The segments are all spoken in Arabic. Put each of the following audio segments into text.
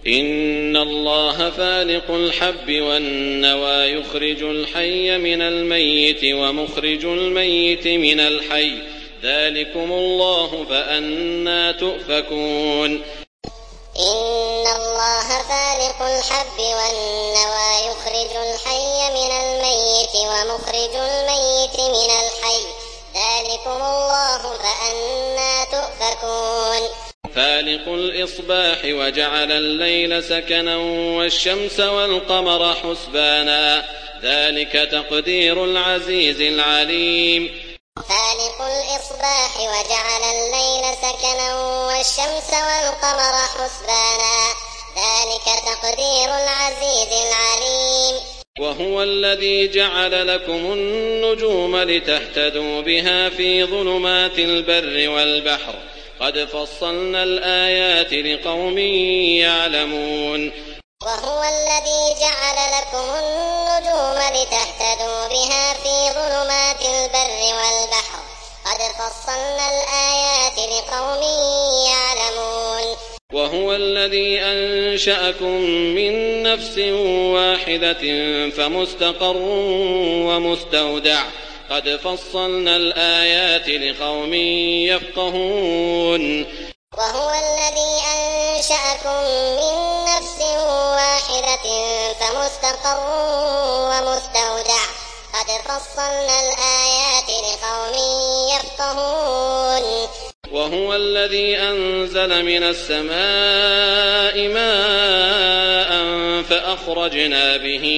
إن الله فالق الحب والنوى يخرج الحي من الميت ومخرج الميت من الحي ذلكم الله فأنى تؤفكون إن الله فالق الحب والنوى يخرج الحي من الميت ومخرج الميت من الحي ذلكم الله فأنى تؤفكون فالق الإصباح وجعل الليل سكنا والشمس والقمر حسبانا ذلك تقدير العزيز العليم فالق الإصباح وجعل الليل سكنا والشمس والقمر حسبانا ذلك تقدير العزيز العليم وهو الذي جعل لكم النجوم لتهتدوا بها في ظلمات البر والبحر قد فصلنا الآيات لقوم يعلمون وهو الذي جعل لكم النجوم لتهتدوا بها في ظلمات البر والبحر قد فصلنا الآيات لقوم يعلمون وهو الذي أنشأكم من نفس واحدة فمستقر ومستودع قد فصلنا الآيات لقوم يفقهون وهو الذي أنشأكم من نفس واحدة فمستقر ومستودع قد فصلنا الآيات لقوم يفقهون وهو الذي أنزل من السماء ماء فأخرجنا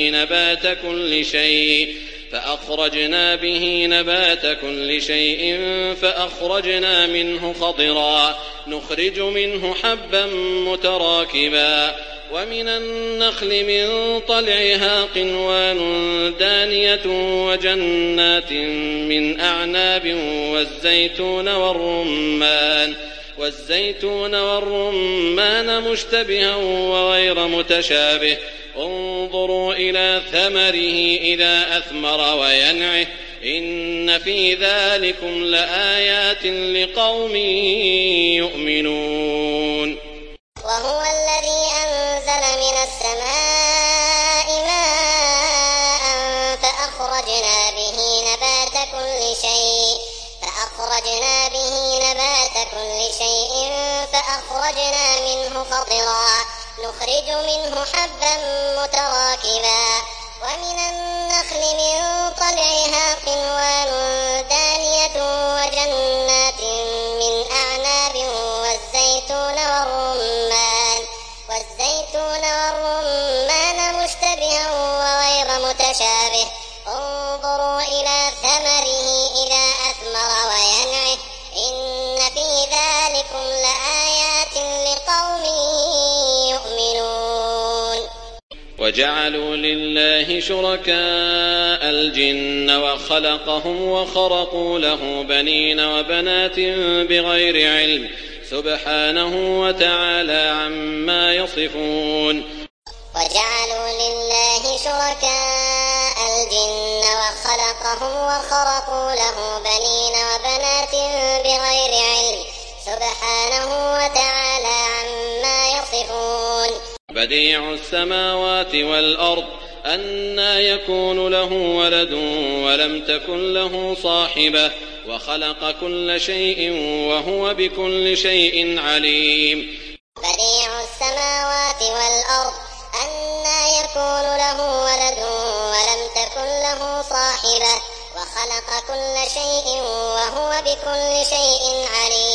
به نبات كل شيء فأخرجنا منه خضرا نخرج منه حبا متراكبا ومن النخل من طلعها قنوان دانية وجنات من أعناب والزيتون والرمان مشتبها وغير متشابه انظروا إلى ثمره إذا أثمر وينعه إن في ذلكم لآيات لقوم يؤمنون وهو الذي أنزل من السماء ماء فأخرجنا به نبات كل شيء فأخرجنا منه خضرا نخرج منه حبا متراكبا ومن النخل من طلعها قنوان دانية وجنات من أعناب والزيتون والرمان مشتبها وغير متشابه انظروا إلى ثمره إذا أثمر وينعه إن في ذلكم لآيات لقوم يؤمنون وجعلوا لله شركاء الجن وخلقهم وخرقوا له بنين وبنات بغير علم سبحانه وتعالى عما يصفون وجعلوا لله شركاء الجن وخرقوا له بنين وبنات بغير علم سبحانه وتعالى عما يصفون بديع السماوات والأرض أنى يكون له ولد ولم تكن له صاحبة وخلق كل شيء وهو بكل شيء عليم بديع السماوات والأرض أنى يكون له ولد ولم تكن له صاحبة وخلق كل شيء وهو بكل شيء عليم